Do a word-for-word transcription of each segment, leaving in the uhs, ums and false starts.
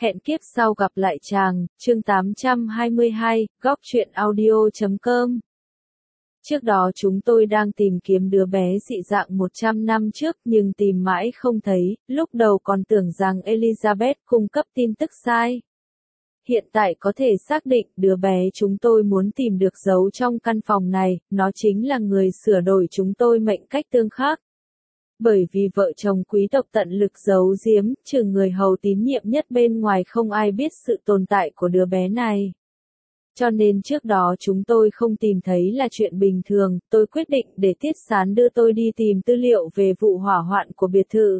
Hẹn kiếp sau gặp lại chàng, chương tám trăm hai mươi hai, góc truyện audio chấm com. Trước đó chúng tôi đang tìm kiếm đứa bé dị dạng một trăm năm trước nhưng tìm mãi không thấy, lúc đầu còn tưởng rằng Elizabeth cung cấp tin tức sai. Hiện tại có thể xác định đứa bé chúng tôi muốn tìm được giấu trong căn phòng này, nó chính là người sửa đổi chúng tôi mệnh cách tương khắc. Bởi vì vợ chồng quý tộc tận lực giấu giếm, trừ người hầu tín nhiệm nhất bên ngoài không ai biết sự tồn tại của đứa bé này. Cho nên trước đó chúng tôi không tìm thấy là chuyện bình thường, tôi quyết định để Tiết Sán đưa tôi đi tìm tư liệu về vụ hỏa hoạn của biệt thự.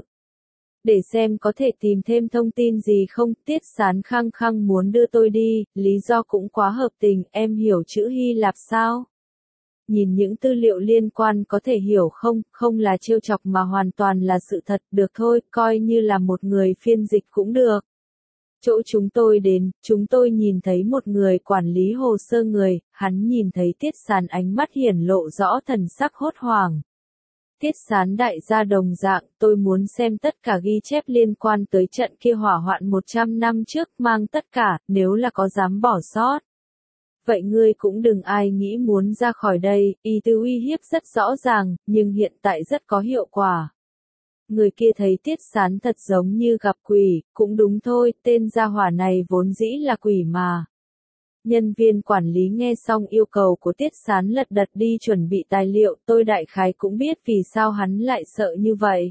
Để xem có thể tìm thêm thông tin gì không, Tiết Sán khăng khăng muốn đưa tôi đi, lý do cũng quá hợp tình, em hiểu chữ Hy Lạp sao? Nhìn những tư liệu liên quan có thể hiểu không, không là trêu chọc mà hoàn toàn là sự thật, được thôi, coi như là một người phiên dịch cũng được. Chỗ chúng tôi đến, chúng tôi nhìn thấy một người quản lý hồ sơ người, hắn nhìn thấy Tiết Sán ánh mắt hiển lộ rõ thần sắc hốt hoảng. Tiết Sán đại gia đồng dạng, tôi muốn xem tất cả ghi chép liên quan tới trận kia hỏa hoạn một trăm năm trước, mang tất cả, nếu là có dám bỏ sót. Vậy ngươi cũng đừng ai nghĩ muốn ra khỏi đây, ý tứ uy hiếp rất rõ ràng, nhưng hiện tại rất có hiệu quả. Người kia thấy Tiết Sán thật giống như gặp quỷ, cũng đúng thôi, tên gia hỏa này vốn dĩ là quỷ mà. Nhân viên quản lý nghe xong yêu cầu của Tiết Sán lật đật đi chuẩn bị tài liệu, tôi đại khái cũng biết vì sao hắn lại sợ như vậy.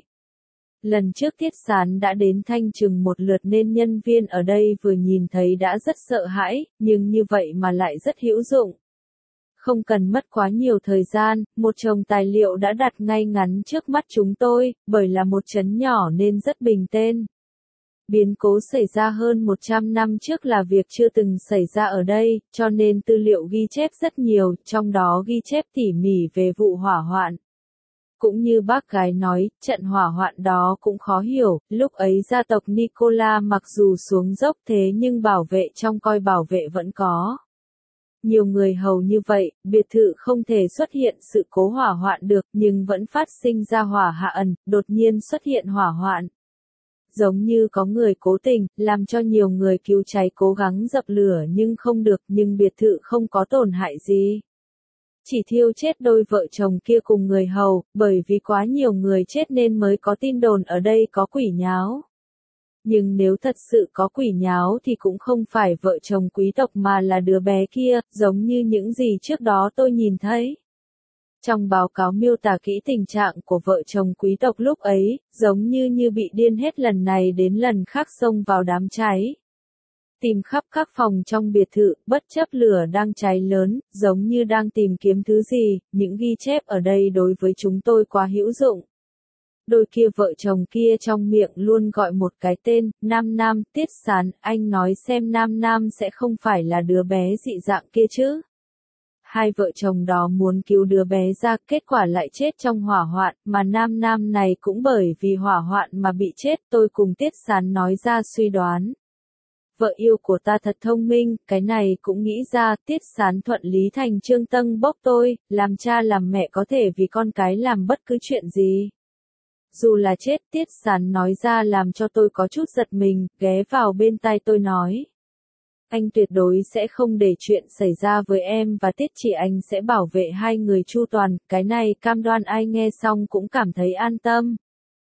Lần trước Tiết Sán đã đến thanh trừng một lượt nên nhân viên ở đây vừa nhìn thấy đã rất sợ hãi, nhưng như vậy mà lại rất hữu dụng. Không cần mất quá nhiều thời gian, một chồng tài liệu đã đặt ngay ngắn trước mắt chúng tôi, bởi là một trấn nhỏ nên rất bình tên. Biến cố xảy ra hơn một trăm năm trước là việc chưa từng xảy ra ở đây, cho nên tư liệu ghi chép rất nhiều, trong đó ghi chép tỉ mỉ về vụ hỏa hoạn. Cũng như bác gái nói, trận hỏa hoạn đó cũng khó hiểu, lúc ấy gia tộc Nicola mặc dù xuống dốc thế nhưng bảo vệ trong coi bảo vệ vẫn có. Nhiều người hầu như vậy, biệt thự không thể xuất hiện sự cố hỏa hoạn được nhưng vẫn phát sinh ra hỏa hạ ẩn, đột nhiên xuất hiện hỏa hoạn. Giống như có người cố tình, làm cho nhiều người cứu cháy cố gắng dập lửa nhưng không được, nhưng biệt thự không có tổn hại gì. Chỉ thiêu chết đôi vợ chồng kia cùng người hầu, bởi vì quá nhiều người chết nên mới có tin đồn ở đây có quỷ nháo. Nhưng nếu thật sự có quỷ nháo thì cũng không phải vợ chồng quý tộc mà là đứa bé kia, giống như những gì trước đó tôi nhìn thấy. Trong báo cáo miêu tả kỹ tình trạng của vợ chồng quý tộc lúc ấy, giống như như bị điên hết lần này đến lần khác xông vào đám cháy. Tìm khắp các phòng trong biệt thự, bất chấp lửa đang cháy lớn, giống như đang tìm kiếm thứ gì, những ghi chép ở đây đối với chúng tôi quá hữu dụng. Đôi kia vợ chồng kia trong miệng luôn gọi một cái tên, Nam Nam, Tiết Sán, anh nói xem Nam Nam sẽ không phải là đứa bé dị dạng kia chứ. Hai vợ chồng đó muốn cứu đứa bé ra, kết quả lại chết trong hỏa hoạn, mà Nam Nam này cũng bởi vì hỏa hoạn mà bị chết, tôi cùng Tiết Sán nói ra suy đoán. Vợ yêu của ta thật thông minh, cái này cũng nghĩ ra, Tiết Sán thuận lý thành trương tâng bốc tôi, làm cha làm mẹ có thể vì con cái làm bất cứ chuyện gì. Dù là chết, Tiết Sán nói ra làm cho tôi có chút giật mình, ghé vào bên tai tôi nói. Anh tuyệt đối sẽ không để chuyện xảy ra với em và Tiết chị, anh sẽ bảo vệ hai người chu toàn, cái này cam đoan. Ai nghe xong cũng cảm thấy an tâm.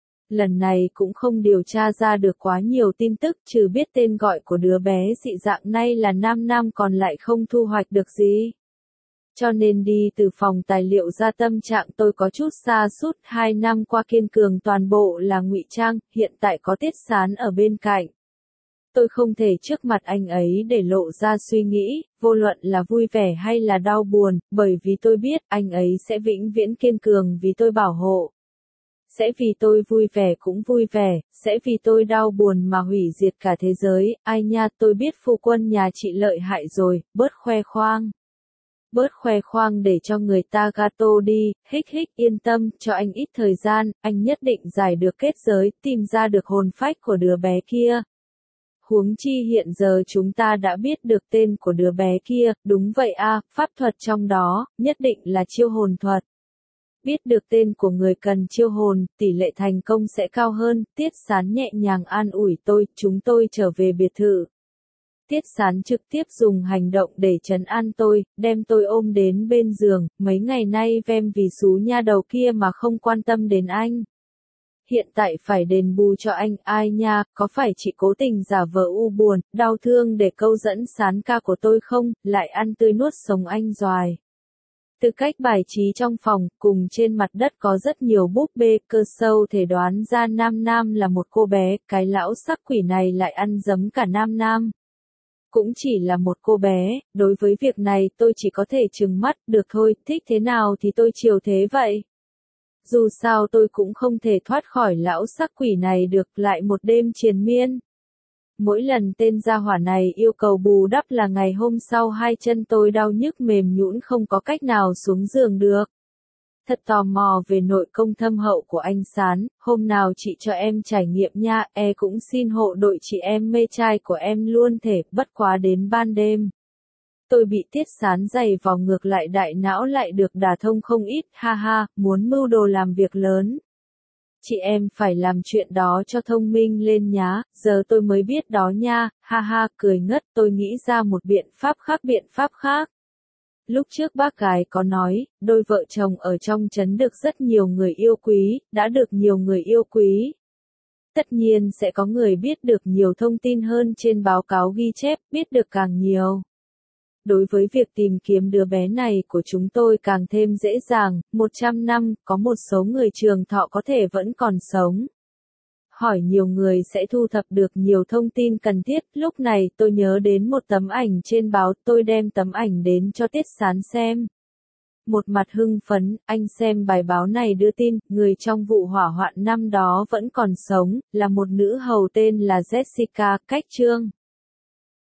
Lần này cũng không điều tra ra được quá nhiều tin tức, trừ biết tên gọi của đứa bé dị dạng này là Nam Nam còn lại không thu hoạch được gì. Cho nên đi từ phòng tài liệu ra tâm trạng tôi có chút sa sút, hai năm qua kiên cường toàn bộ là ngụy trang, hiện tại có Tiết Sán ở bên cạnh. Tôi không thể trước mặt anh ấy để lộ ra suy nghĩ, vô luận là vui vẻ hay là đau buồn, bởi vì tôi biết anh ấy sẽ vĩnh viễn kiên cường vì tôi bảo hộ. Sẽ vì tôi vui vẻ cũng vui vẻ, sẽ vì tôi đau buồn mà hủy diệt cả thế giới, ai nha, tôi biết phu quân nhà chị lợi hại rồi, bớt khoe khoang. Bớt khoe khoang để cho người ta gato đi, hích hích, yên tâm, cho anh ít thời gian, anh nhất định giải được kết giới, tìm ra được hồn phách của đứa bé kia. Huống chi hiện giờ chúng ta đã biết được tên của đứa bé kia, đúng vậy a, pháp thuật trong đó, nhất định là chiêu hồn thuật. Biết được tên của người cần chiêu hồn, tỷ lệ thành công sẽ cao hơn. Tiết Sán nhẹ nhàng an ủi tôi, chúng tôi trở về biệt thự. Tiết Sán trực tiếp dùng hành động để trấn an tôi, đem tôi ôm đến bên giường, mấy ngày nay Vem vì xú nha đầu kia mà không quan tâm đến anh. Hiện tại phải đền bù cho anh, ai nha, có phải chị cố tình giả vờ u buồn, đau thương để câu dẫn Sán ca của tôi không, lại ăn tươi nuốt sống anh doài. Từ cách bài trí trong phòng, cùng trên mặt đất có rất nhiều búp bê, cơ sâu thể đoán ra Nam Nam là một cô bé, cái lão sắc quỷ này lại ăn giấm cả Nam Nam. Cũng chỉ là một cô bé, đối với việc này tôi chỉ có thể trừng mắt, được thôi, thích thế nào thì tôi chiều thế vậy. Dù sao tôi cũng không thể thoát khỏi lão sắc quỷ này được, lại một đêm triền miên. Mỗi lần tên gia hỏa này yêu cầu bù đắp là ngày hôm sau hai chân tôi đau nhức mềm nhũn không có cách nào xuống giường được. Thật tò mò về nội công thâm hậu của anh Sán, hôm nào chị cho em trải nghiệm nha, e cũng xin hộ đội chị em mê trai của em luôn thể, bất quá đến ban đêm. Tôi bị Tiết Sán giày vào ngược lại đại não lại được đả thông không ít, ha ha, muốn mưu đồ làm việc lớn. Chị em phải làm chuyện đó cho thông minh lên nhá, giờ tôi mới biết đó nha, ha ha, cười ngất, tôi nghĩ ra một biện pháp khác biện pháp khác. Lúc trước bác gái có nói, đôi vợ chồng ở trong trấn được rất nhiều người yêu quý, đã được nhiều người yêu quý. Tất nhiên sẽ có người biết được nhiều thông tin hơn trên báo cáo ghi chép, biết được càng nhiều. Đối với việc tìm kiếm đứa bé này của chúng tôi càng thêm dễ dàng, một trăm năm, có một số người trường thọ có thể vẫn còn sống. Hỏi nhiều người sẽ thu thập được nhiều thông tin cần thiết, lúc này tôi nhớ đến một tấm ảnh trên báo, tôi đem tấm ảnh đến cho Tiết Sán xem. Một mặt hưng phấn, anh xem bài báo này đưa tin, người trong vụ hỏa hoạn năm đó vẫn còn sống, là một nữ hầu tên là Jessica, cách Trương.